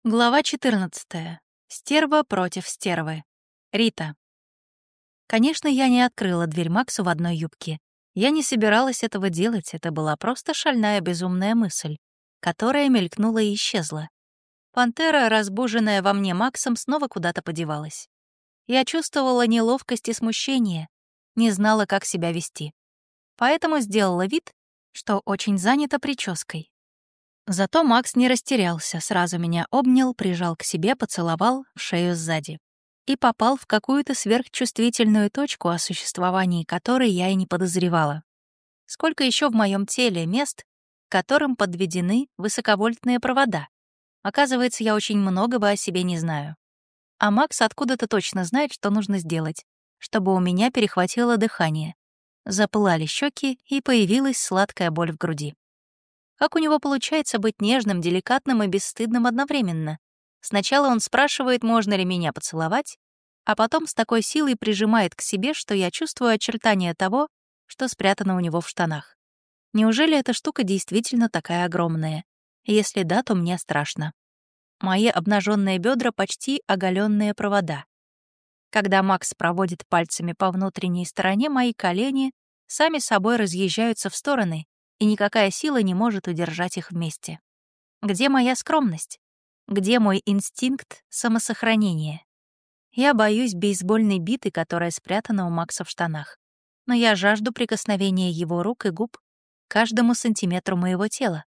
Глава 14. Стерва против стервы. Рита. Конечно, я не открыла дверь Максу в одной юбке. Я не собиралась этого делать, это была просто шальная безумная мысль, которая мелькнула и исчезла. Пантера, разбуженная во мне Максом, снова куда-то подевалась. Я чувствовала неловкость и смущение, не знала, как себя вести. Поэтому сделала вид, что очень занята прической. Зато Макс не растерялся, сразу меня обнял, прижал к себе, поцеловал в шею сзади. И попал в какую-то сверхчувствительную точку, о существовании которой я и не подозревала. Сколько еще в моем теле мест, к которым подведены высоковольтные провода? Оказывается, я очень многого о себе не знаю. А Макс откуда-то точно знает, что нужно сделать, чтобы у меня перехватило дыхание. Запылали щеки, и появилась сладкая боль в груди. Как у него получается быть нежным, деликатным и бесстыдным одновременно? Сначала он спрашивает, можно ли меня поцеловать, а потом с такой силой прижимает к себе, что я чувствую очертания того, что спрятано у него в штанах. Неужели эта штука действительно такая огромная? Если да, то мне страшно. Мои обнаженные бедра почти оголенные провода. Когда Макс проводит пальцами по внутренней стороне, мои колени сами собой разъезжаются в стороны, и никакая сила не может удержать их вместе. Где моя скромность? Где мой инстинкт самосохранения? Я боюсь бейсбольной биты, которая спрятана у Макса в штанах. Но я жажду прикосновения его рук и губ к каждому сантиметру моего тела.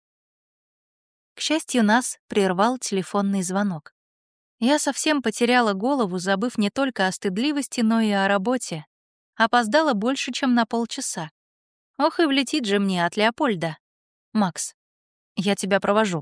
К счастью, нас прервал телефонный звонок. Я совсем потеряла голову, забыв не только о стыдливости, но и о работе. Опоздала больше, чем на полчаса. Ох, и влетит же мне от Леопольда. «Макс, я тебя провожу»,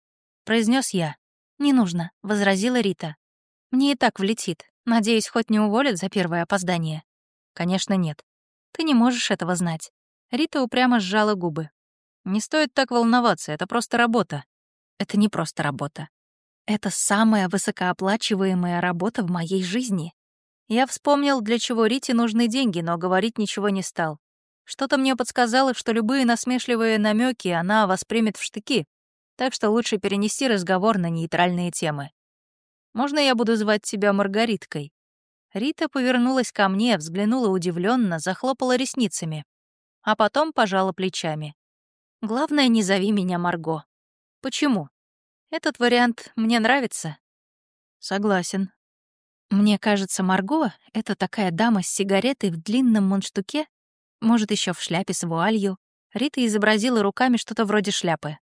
— произнес я. «Не нужно», — возразила Рита. «Мне и так влетит. Надеюсь, хоть не уволят за первое опоздание». «Конечно, нет. Ты не можешь этого знать». Рита упрямо сжала губы. «Не стоит так волноваться, это просто работа». «Это не просто работа. Это самая высокооплачиваемая работа в моей жизни». Я вспомнил, для чего Рите нужны деньги, но говорить ничего не стал. Что-то мне подсказало, что любые насмешливые намеки она воспримет в штыки, так что лучше перенести разговор на нейтральные темы. «Можно я буду звать тебя Маргариткой?» Рита повернулась ко мне, взглянула удивленно, захлопала ресницами, а потом пожала плечами. «Главное, не зови меня Марго». «Почему?» «Этот вариант мне нравится». «Согласен». Мне кажется, Марго — это такая дама с сигаретой в длинном мундштуке, может, еще в шляпе с вуалью. Рита изобразила руками что-то вроде шляпы.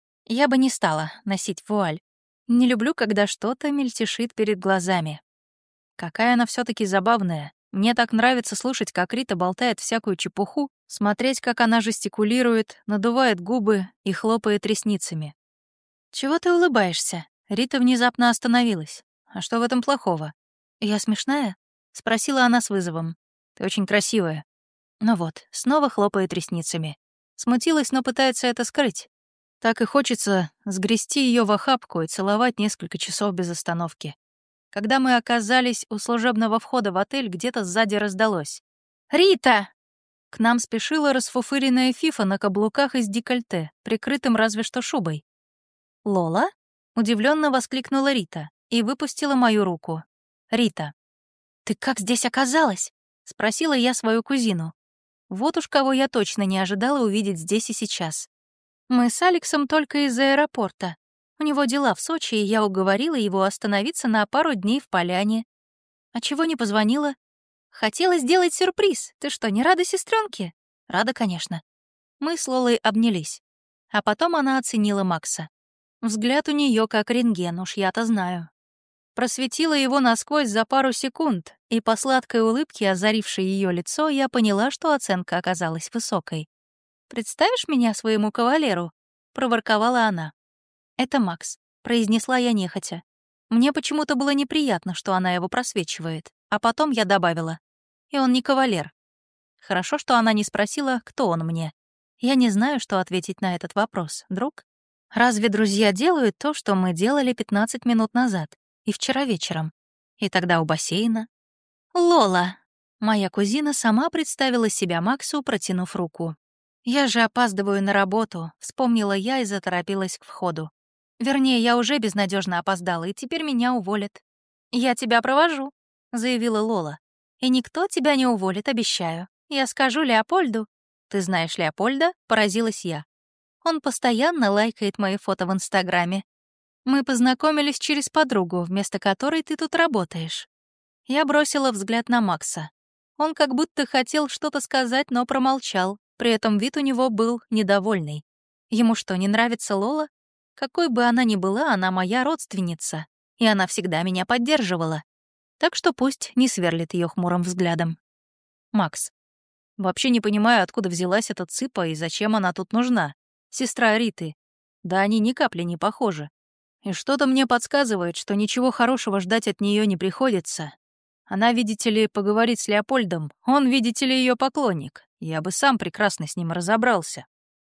Я бы не стала носить вуаль. Не люблю, когда что-то мельтешит перед глазами. Какая она все таки забавная. Мне так нравится слушать, как Рита болтает всякую чепуху, смотреть, как она жестикулирует, надувает губы и хлопает ресницами. «Чего ты улыбаешься?» Рита внезапно остановилась. «А что в этом плохого?» «Я смешная?» — спросила она с вызовом. «Ты очень красивая». Ну вот, снова хлопает ресницами. Смутилась, но пытается это скрыть. Так и хочется сгрести ее в охапку и целовать несколько часов без остановки. Когда мы оказались у служебного входа в отель, где-то сзади раздалось: «Рита!» К нам спешила расфуфыренная фифа на каблуках из декольте, прикрытым разве что шубой. «Лола?» — удивленно воскликнула Рита и выпустила мою руку. «Рита, ты как здесь оказалась?» — спросила я свою кузину. Вот уж кого я точно не ожидала увидеть здесь и сейчас. Мы с Алексом только из аэропорта. У него дела в Сочи, и я уговорила его остановиться на пару дней в Поляне. А чего не позвонила? Хотела сделать сюрприз. Ты что, не рада сестренке? Рада, конечно. Мы с Лолой обнялись. А потом она оценила Макса. Взгляд у нее как рентген, уж я-то знаю. Просветила его насквозь за пару секунд, и по сладкой улыбке, озарившей ее лицо, я поняла, что оценка оказалась высокой. «Представишь меня своему кавалеру?» — проворковала она. «Это Макс», — произнесла я нехотя. Мне почему-то было неприятно, что она его просвечивает, а потом я добавила: «И он не кавалер». Хорошо, что она не спросила, кто он мне. Я не знаю, что ответить на этот вопрос. Друг? Разве друзья делают то, что мы делали 15 минут назад? И вчера вечером. И тогда у бассейна. «Лола!» Моя кузина сама представила себя Максу, протянув руку. «Я же опаздываю на работу», — вспомнила я и заторопилась к входу. Вернее, я уже безнадежно опоздала, и теперь меня уволят. «Я тебя провожу», — заявила Лола. «И никто тебя не уволит, обещаю. Я скажу Леопольду». «Ты знаешь Леопольда?» — поразилась я. «Он постоянно лайкает мои фото в Инстаграме. Мы познакомились через подругу, вместо которой ты тут работаешь». Я бросила взгляд на Макса. Он как будто хотел что-то сказать, но промолчал. При этом вид у него был недовольный. Ему что, не нравится Лола? Какой бы она ни была, она моя родственница, и она всегда меня поддерживала. Так что пусть не сверлит ее хмурым взглядом. Макс. Вообще не понимаю, откуда взялась эта цыпа и зачем она тут нужна. Сестра Риты. Да они ни капли не похожи. И что-то мне подсказывает, что ничего хорошего ждать от нее не приходится. Она, видите ли, поговорит с Леопольдом. Он, видите ли, ее поклонник. Я бы сам прекрасно с ним разобрался.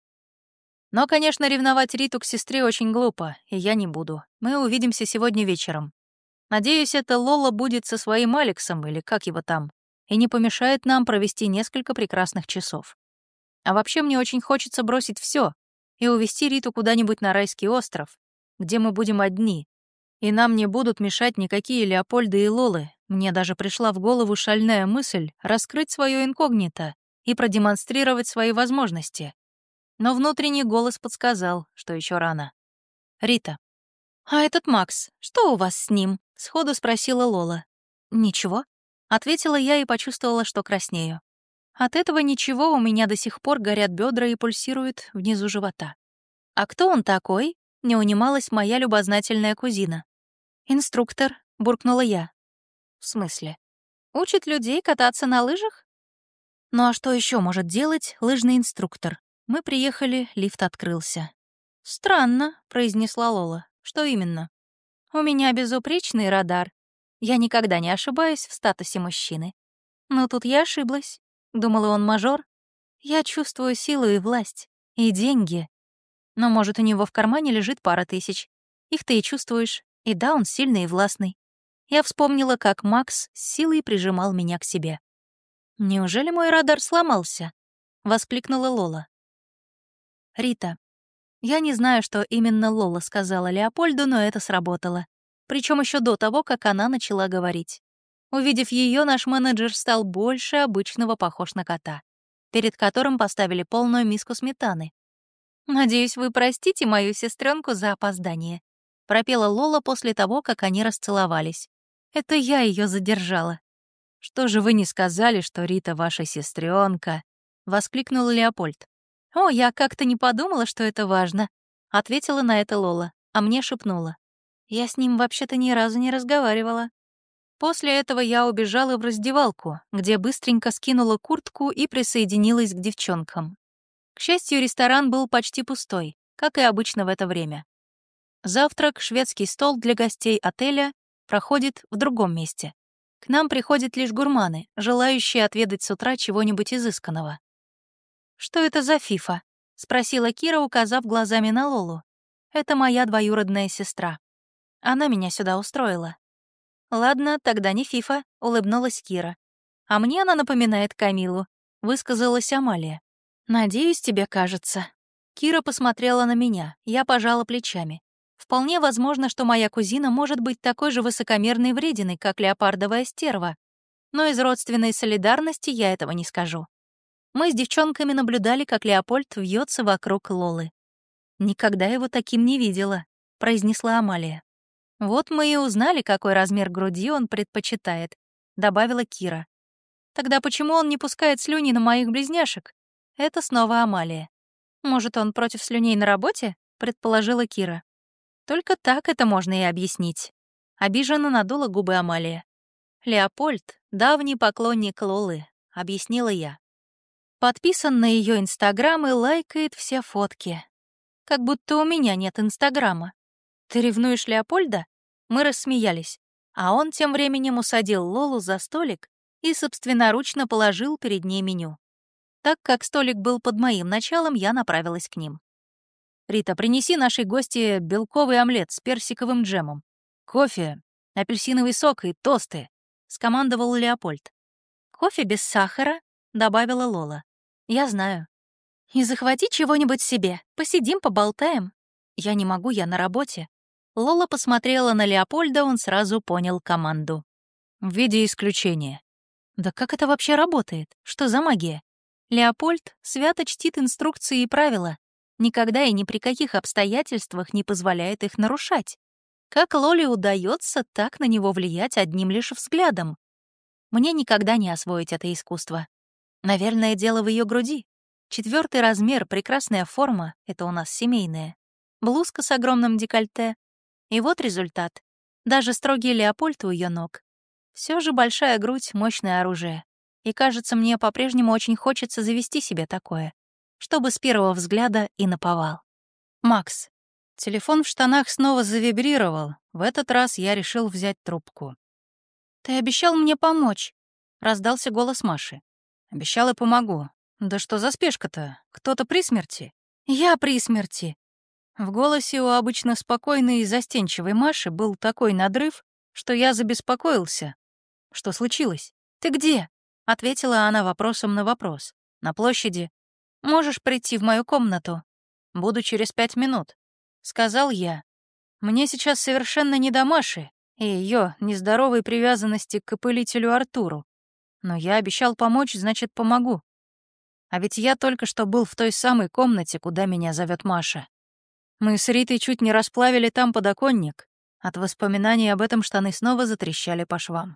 Но, конечно, ревновать Риту к сестре очень глупо, и я не буду. Мы увидимся сегодня вечером. Надеюсь, эта Лола будет со своим Алексом, или как его там, и не помешает нам провести несколько прекрасных часов. А вообще мне очень хочется бросить все и увезти Риту куда-нибудь на райский остров, где мы будем одни, и нам не будут мешать никакие Леопольды и Лолы. Мне даже пришла в голову шальная мысль раскрыть свое инкогнито и продемонстрировать свои возможности. Но внутренний голос подсказал, что еще рано. «Рита». «А этот Макс, что у вас с ним?» — сходу спросила Лола. «Ничего», — ответила я и почувствовала, что краснею. От этого ничего у меня до сих пор горят бедра и пульсирует внизу живота. «А кто он такой?» — не унималась моя любознательная кузина. «Инструктор», — буркнула я. «В смысле? Учит людей кататься на лыжах?» «Ну а что еще может делать лыжный инструктор?» Мы приехали, лифт открылся. «Странно», — произнесла Лола. «Что именно?» «У меня безупречный радар. Я никогда не ошибаюсь в статусе мужчины. Но тут я ошиблась. Думала, он мажор. Я чувствую силу и власть. И деньги. Но, может, у него в кармане лежит пара тысяч. Их ты и чувствуешь. И да, он сильный и властный. Я вспомнила, как Макс с силой прижимал меня к себе. «Неужели мой радар сломался?» — воскликнула Лола. «Рита, я не знаю, что именно Лола сказала Леопольду, но это сработало. Причем еще до того, как она начала говорить. Увидев ее, наш менеджер стал больше обычного похож на кота, перед которым поставили полную миску сметаны. «Надеюсь, вы простите мою сестренку за опоздание», — пропела Лола после того, как они расцеловались. «Это я ее задержала». «Что же вы не сказали, что Рита ваша сестренка? Воскликнул Леопольд. «О, я как-то не подумала, что это важно», — ответила на это Лола, а мне шепнула. «Я с ним вообще-то ни разу не разговаривала». После этого я убежала в раздевалку, где быстренько скинула куртку и присоединилась к девчонкам. К счастью, ресторан был почти пустой, как и обычно в это время. Завтрак, шведский стол для гостей отеля, проходит в другом месте. К нам приходят лишь гурманы, желающие отведать с утра чего-нибудь изысканного. «Что это за фифа?» — спросила Кира, указав глазами на Лолу. «Это моя двоюродная сестра. Она меня сюда устроила». «Ладно, тогда не фифа», — улыбнулась Кира. «А мне она напоминает Камилу», — высказалась Амалия. «Надеюсь, тебе кажется». Кира посмотрела на меня, я пожала плечами. Вполне возможно, что моя кузина может быть такой же высокомерной врединой, как леопардовая стерва. Но из родственной солидарности я этого не скажу. Мы с девчонками наблюдали, как Леопольд вьется вокруг Лолы. «Никогда его таким не видела», — произнесла Амалия. «Вот мы и узнали, какой размер груди он предпочитает», — добавила Кира. «Тогда почему он не пускает слюни на моих близняшек?» Это снова Амалия. «Может, он против слюней на работе?» — предположила Кира. «Только так это можно и объяснить». Обиженно надула губы Амалия. «Леопольд — давний поклонник Лолы», — объяснила я. Подписан на ее Инстаграм и лайкает все фотки. Как будто у меня нет Инстаграма. «Ты ревнуешь Леопольда?» Мы рассмеялись, а он тем временем усадил Лолу за столик и собственноручно положил перед ней меню. Так как столик был под моим началом, я направилась к ним. «Рита, принеси нашей гости белковый омлет с персиковым джемом, кофе, апельсиновый сок и тосты», — скомандовал Леопольд. «Кофе без сахара», — добавила Лола. «Я знаю». «И захвати чего-нибудь себе, посидим, поболтаем». Я не могу, я на работе. Лола посмотрела на Леопольда, он сразу понял команду. В виде исключения. Да как это вообще работает? Что за магия? Леопольд свято чтит инструкции и правила. Никогда и ни при каких обстоятельствах не позволяет их нарушать. Как Лоле удается так на него влиять одним лишь взглядом? Мне никогда не освоить это искусство. Наверное, дело в ее груди. 4 размер, прекрасная форма — это у нас семейная. Блузка с огромным декольте. И вот результат. Даже строгий Леопольд у ее ног. Все же большая грудь — мощное оружие. И кажется, мне по-прежнему очень хочется завести себе такое, чтобы с первого взгляда и наповал. Макс. Телефон в штанах снова завибрировал. В этот раз я решил взять трубку. «Ты обещал мне помочь», — раздался голос Маши. «Обещал и помогу. Да что за спешка-то? Кто-то при смерти?» «Я при смерти». В голосе у обычно спокойной и застенчивой Маши был такой надрыв, что я забеспокоился. «Что случилось? Ты где?» — ответила она вопросом на вопрос. «На площади. Можешь прийти в мою комнату?» «Буду через 5 минут», — сказал я. «Мне сейчас совершенно не до Маши и ее нездоровой привязанности к опылителю Артуру. Но я обещал помочь, значит, помогу. А ведь я только что был в той самой комнате, куда меня зовет Маша. Мы с Ритой чуть не расплавили там подоконник. От воспоминаний об этом штаны снова затрещали по швам.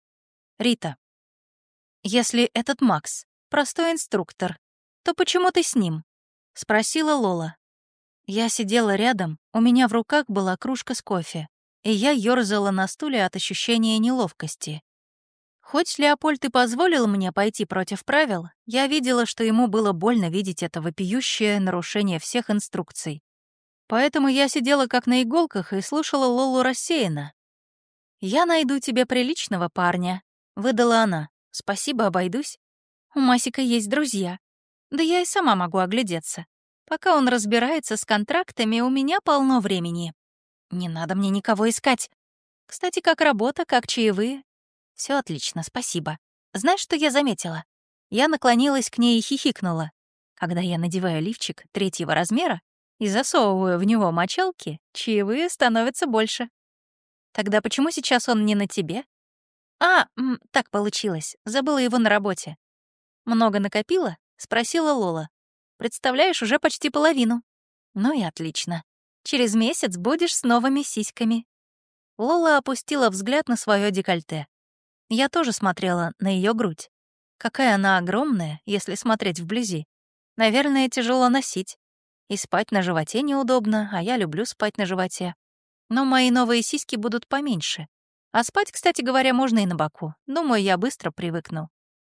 Рита. «Если этот Макс — простой инструктор, то почему ты с ним?» — спросила Лола. Я сидела рядом, у меня в руках была кружка с кофе, и я ёрзала на стуле от ощущения неловкости. Хоть Леопольд и позволил мне пойти против правил, я видела, что ему было больно видеть это вопиющее нарушение всех инструкций. Поэтому я сидела как на иголках и слушала Лолу рассеянно. «Я найду тебе приличного парня», — выдала она. «Спасибо, обойдусь. У Масика есть друзья. Да я и сама могу оглядеться. Пока он разбирается с контрактами, у меня полно времени. Не надо мне никого искать. Кстати, как работа, как чаевые. Все отлично, спасибо. Знаешь, что я заметила?» Я наклонилась к ней и хихикнула. Когда я надеваю лифчик 3-го размера и засовываю в него мочалки, чаевые становятся больше. Тогда почему сейчас он не на тебе? Так получилось. Забыла его на работе. Много накопила? Спросила Лола. Представляешь, уже почти половину. Ну и отлично. Через месяц будешь с новыми сиськами. Лола опустила взгляд на свое декольте. Я тоже смотрела на ее грудь. Какая она огромная, если смотреть вблизи. Наверное, тяжело носить. И спать на животе неудобно, а я люблю спать на животе. Но мои новые сиськи будут поменьше. А спать, кстати говоря, можно и на боку. Думаю, я быстро привыкну.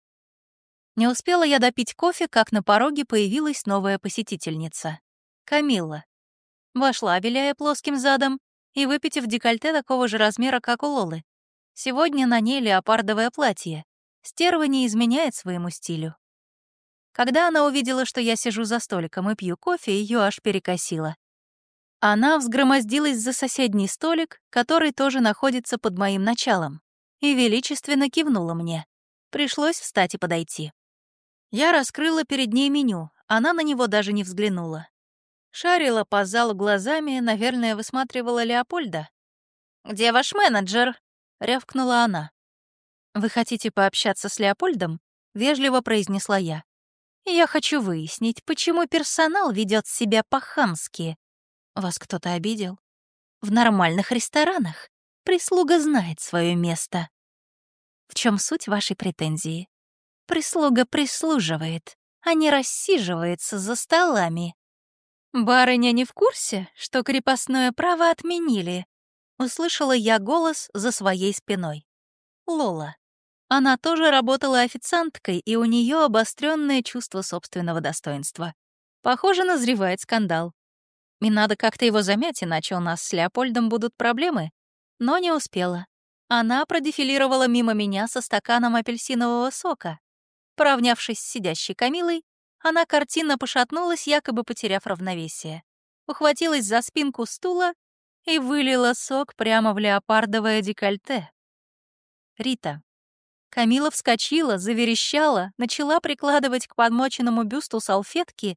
Не успела я допить кофе, как на пороге появилась новая посетительница. Камилла. Вошла, виляя плоским задом, и выпитив декольте такого же размера, как у Лолы. Сегодня на ней леопардовое платье. Стерва не изменяет своему стилю. Когда она увидела, что я сижу за столиком и пью кофе, ее аж перекосило. Она взгромоздилась за соседний столик, который тоже находится под моим началом, и величественно кивнула мне. Пришлось встать и подойти. Я раскрыла перед ней меню, она на него даже не взглянула. Шарила по залу глазами, наверное, высматривала Леопольда. «Где ваш менеджер?» — рявкнула она. «Вы хотите пообщаться с Леопольдом?» — вежливо произнесла я. «Я хочу выяснить, почему персонал ведет себя по-хамски. Вас кто-то обидел? В нормальных ресторанах прислуга знает свое место. В чем суть вашей претензии? Прислуга прислуживает, а не рассиживается за столами. Барыня не в курсе, что крепостное право отменили?» Услышала я голос за своей спиной. Лола. Она тоже работала официанткой, и у нее обостренное чувство собственного достоинства. Похоже, назревает скандал. И надо как-то его замять, иначе у нас с Леопольдом будут проблемы. Но не успела. Она продефилировала мимо меня со стаканом апельсинового сока. Поравнявшись с сидящей Камилой, она картинно пошатнулась, якобы потеряв равновесие. Ухватилась за спинку стула и вылила сок прямо в леопардовое декольте. Рита. Камила вскочила, заверещала, начала прикладывать к подмоченному бюсту салфетки,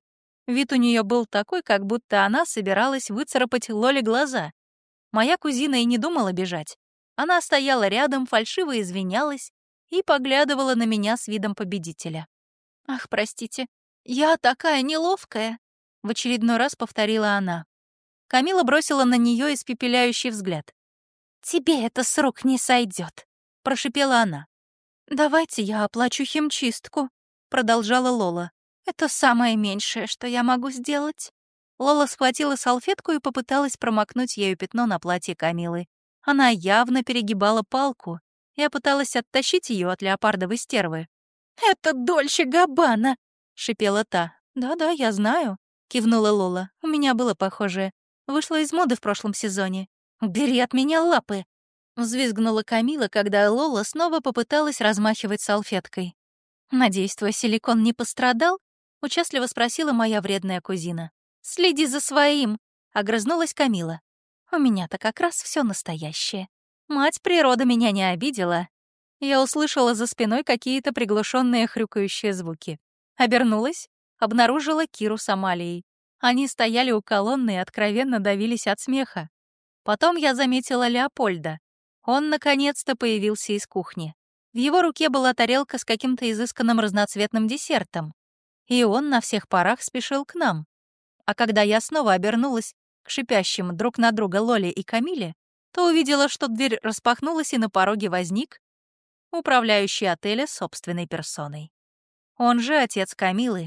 Вид у нее был такой, как будто она собиралась выцарапать Лоле глаза. Моя кузина и не думала бежать. Она стояла рядом, фальшиво извинялась и поглядывала на меня с видом победителя. «Ах, простите, я такая неловкая», — в очередной раз повторила она. Камила бросила на нее испепеляющий взгляд. «Тебе это с рук не сойдет», — прошипела она. «Давайте я оплачу химчистку», — продолжала Лола. «Это самое меньшее, что я могу сделать». Лола схватила салфетку и попыталась промокнуть ею пятно на платье Камилы. Она явно перегибала палку. Я пыталась оттащить ее от леопардовой стервы. «Это Дольче Габбана!» — шипела та. «Да-да, я знаю», — кивнула Лола. «У меня было похожее. Вышла из моды в прошлом сезоне. Убери от меня лапы!» — взвизгнула Камила, когда Лола снова попыталась размахивать салфеткой. «Надеюсь, твой силикон не пострадал?» — участливо спросила моя вредная кузина. «Следи за своим!» — огрызнулась Камила. «У меня-то как раз все настоящее. Мать природа меня не обидела». Я услышала за спиной какие-то приглушенные хрюкающие звуки. Обернулась, обнаружила Киру с Амалией. Они стояли у колонны и откровенно давились от смеха. Потом я заметила Леопольда. Он наконец-то появился из кухни. В его руке была тарелка с каким-то изысканным разноцветным десертом. И он на всех парах спешил к нам. А когда я снова обернулась к шипящим друг на друга Лоле и Камиле, то увидела, что дверь распахнулась, и на пороге возник управляющий отеля собственной персоной. Он же отец Камилы.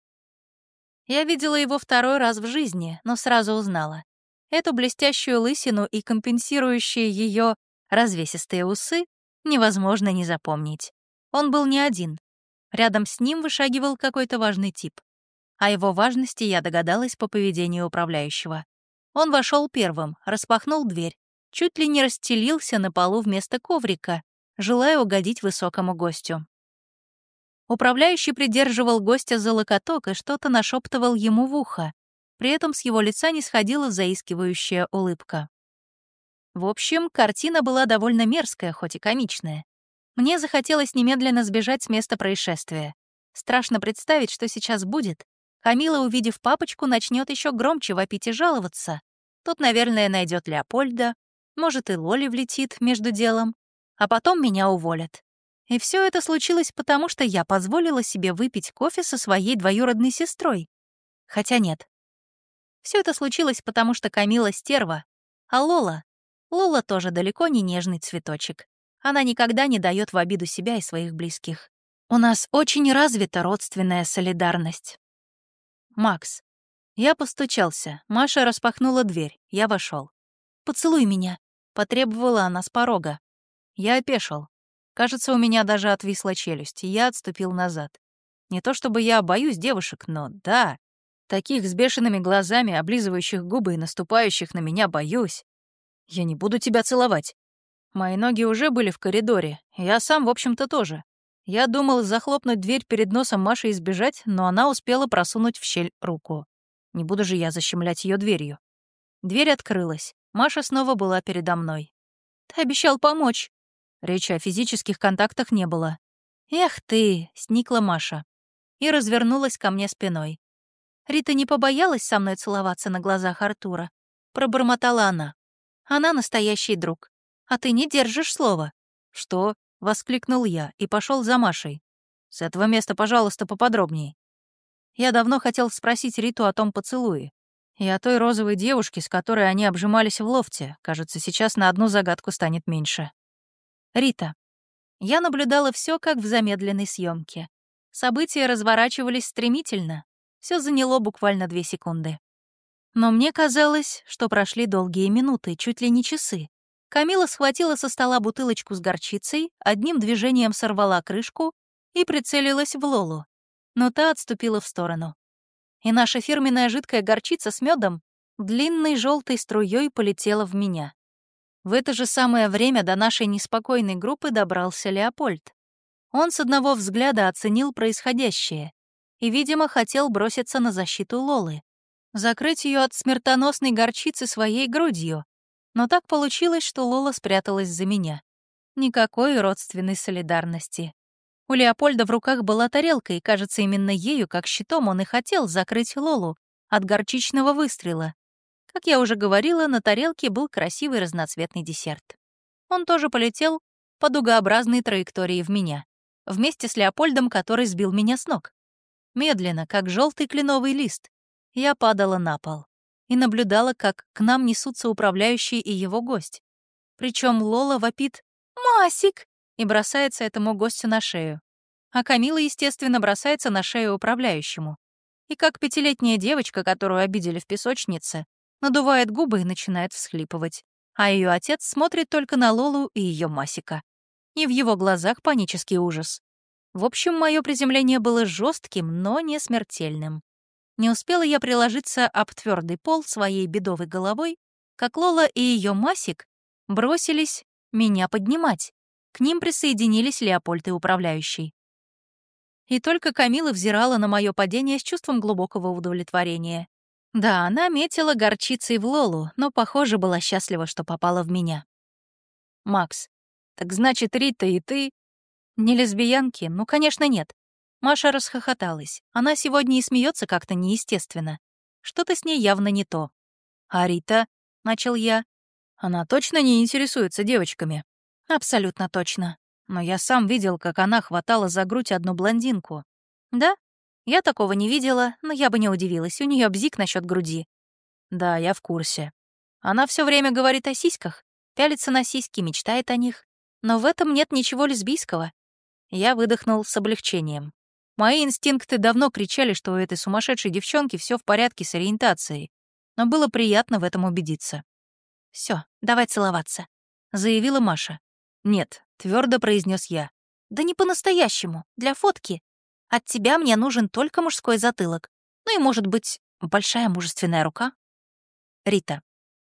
Я видела его второй раз в жизни, но сразу узнала. Эту блестящую лысину и компенсирующие ее развесистые усы невозможно не запомнить. Он был не один. Рядом с ним вышагивал какой-то важный тип. О его важности я догадалась по поведению управляющего. Он вошел первым, распахнул дверь, чуть ли не расстелился на полу вместо коврика, желая угодить высокому гостю. Управляющий придерживал гостя за локоток и что-то нашептывал ему в ухо. При этом с его лица не сходила заискивающая улыбка. В общем, картина была довольно мерзкая, хоть и комичная. Мне захотелось немедленно сбежать с места происшествия. Страшно представить, что сейчас будет. Камила, увидев папочку, начнет еще громче вопить и жаловаться. Тот, наверное, найдет Леопольда, может, и Лоли влетит между делом, а потом меня уволят. И все это случилось потому, что я позволила себе выпить кофе со своей двоюродной сестрой. Хотя нет. Все это случилось потому, что Камила стерва, а Лола тоже далеко не нежный цветочек. Она никогда не дает в обиду себя и своих близких. У нас очень развита родственная солидарность. Макс. Я постучался. Маша распахнула дверь. Я вошел. «Поцелуй меня», — потребовала она с порога. Я опешил. Кажется, у меня даже отвисла челюсть, и я отступил назад. Не то чтобы я боюсь девушек, но да, таких с бешеными глазами, облизывающих губы и наступающих на меня боюсь. Я не буду тебя целовать. Мои ноги уже были в коридоре, я сам, в общем-то, тоже. Я думал захлопнуть дверь перед носом Маши и сбежать, но она успела просунуть в щель руку. Не буду же я защемлять ее дверью. Дверь открылась. Маша снова была передо мной. «Ты обещал помочь». Речи о физических контактах не было. «Эх ты!» — сникла Маша. И развернулась ко мне спиной. «Рита не побоялась со мной целоваться на глазах Артура?» Пробормотала она. «Она настоящий друг. А ты не держишь слова». «Что?» — воскликнул я и пошел за Машей. «С этого места, пожалуйста, поподробней». Я давно хотел спросить Риту о том поцелуе. И о той розовой девушке, с которой они обжимались в лофте. Кажется, сейчас на одну загадку станет меньше. Рита. Я наблюдала все как в замедленной съемке. События разворачивались стремительно. Все заняло буквально 2 секунды. Но мне казалось, что прошли долгие минуты, чуть ли не часы. Камила схватила со стола бутылочку с горчицей, одним движением сорвала крышку и прицелилась в Лолу. Но та отступила в сторону. И наша фирменная жидкая горчица с медом длинной желтой струей полетела в меня. В это же самое время до нашей неспокойной группы добрался Леопольд. Он с одного взгляда оценил происходящее и, видимо, хотел броситься на защиту Лолы, закрыть ее от смертоносной горчицы своей грудью. Но так получилось, что Лола спряталась за меня. Никакой родственной солидарности. У Леопольда в руках была тарелка, и, кажется, именно ею, как щитом, он и хотел закрыть Лолу от горчичного выстрела. Как я уже говорила, на тарелке был красивый разноцветный десерт. Он тоже полетел по дугообразной траектории в меня, вместе с Леопольдом, который сбил меня с ног. Медленно, как желтый кленовый лист, я падала на пол и наблюдала, как к нам несутся управляющий и его гость. Причем Лола вопит «Масик!» и бросается этому гостю на шею. А Камила, естественно, бросается на шею управляющему. И как пятилетняя девочка, которую обидели в песочнице, надувает губы и начинает всхлипывать. А ее отец смотрит только на Лолу и ее Масика. И в его глазах панический ужас. В общем, мое приземление было жестким, но не смертельным. Не успела я приложиться об твердый пол своей бедовой головой, как Лола и ее Масик бросились меня поднимать. К ним присоединились Леопольд и управляющий. И только Камила взирала на мое падение с чувством глубокого удовлетворения. Да, она метила горчицей в Лолу, но, похоже, была счастлива, что попала в меня. «Макс, так значит, Рита и ты...» «Не лесбиянки? Ну, конечно, нет». Маша расхохоталась. Она сегодня и смеется как-то неестественно. Что-то с ней явно не то. «А Рита?» — начал я. «Она точно не интересуется девочками?» «Абсолютно точно. Но я сам видел, как она хватала за грудь одну блондинку». «Да? Я такого не видела, но я бы не удивилась. У нее бзик насчет груди». «Да, я в курсе. Она все время говорит о сиськах, пялится на сиськи, мечтает о них. Но в этом нет ничего лесбийского». Я выдохнул с облегчением. Мои инстинкты давно кричали, что у этой сумасшедшей девчонки все в порядке с ориентацией. Но было приятно в этом убедиться. Все, давай целоваться», — заявила Маша. «Нет», — твердо произнес я. «Да не по-настоящему, для фотки. От тебя мне нужен только мужской затылок. Ну и, может быть, большая мужественная рука». Рита.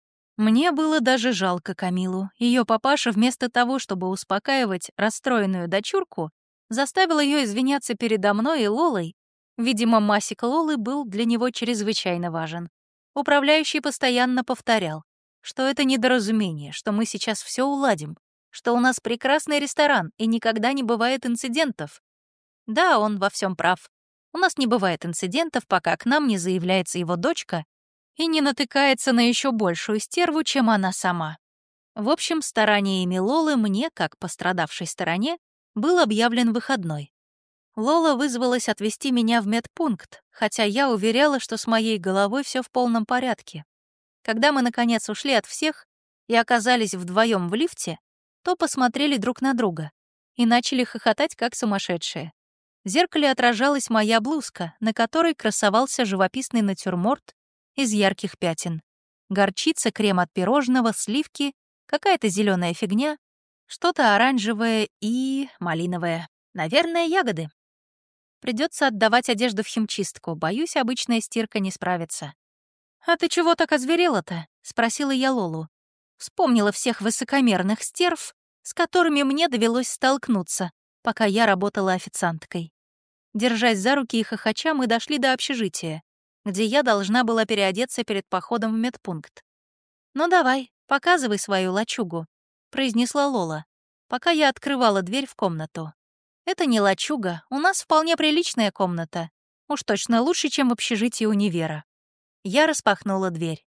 Мне было даже жалко Камилу. Ее папаша вместо того, чтобы успокаивать расстроенную дочурку, заставил ее извиняться передо мной и Лолой. Видимо, Масик Лолы был для него чрезвычайно важен. Управляющий постоянно повторял, что это недоразумение, что мы сейчас все уладим, что у нас прекрасный ресторан и никогда не бывает инцидентов. Да, он во всем прав. У нас не бывает инцидентов, пока к нам не заявляется его дочка и не натыкается на еще большую стерву, чем она сама. В общем, стараниями Лолы мне, как пострадавшей стороне, был объявлен выходной. Лола вызвалась отвезти меня в медпункт, хотя я уверяла, что с моей головой все в полном порядке. Когда мы, наконец, ушли от всех и оказались вдвоем в лифте, то посмотрели друг на друга и начали хохотать, как сумасшедшие. В зеркале отражалась моя блузка, на которой красовался живописный натюрморт из ярких пятен. Горчица, крем от пирожного, сливки, какая-то зеленая фигня, что-то оранжевое и малиновое. Наверное, ягоды. Придется отдавать одежду в химчистку, боюсь, обычная стирка не справится. «А ты чего так озверела-то?» — спросила я Лолу. Вспомнила всех высокомерных стерв, с которыми мне довелось столкнуться, пока я работала официанткой. Держась за руки и хохоча, мы дошли до общежития, где я должна была переодеться перед походом в медпункт. «Ну давай, показывай свою лачугу», — произнесла Лола, пока я открывала дверь в комнату. «Это не лачуга, у нас вполне приличная комната. Уж точно лучше, чем в общежитии универа». Я распахнула дверь.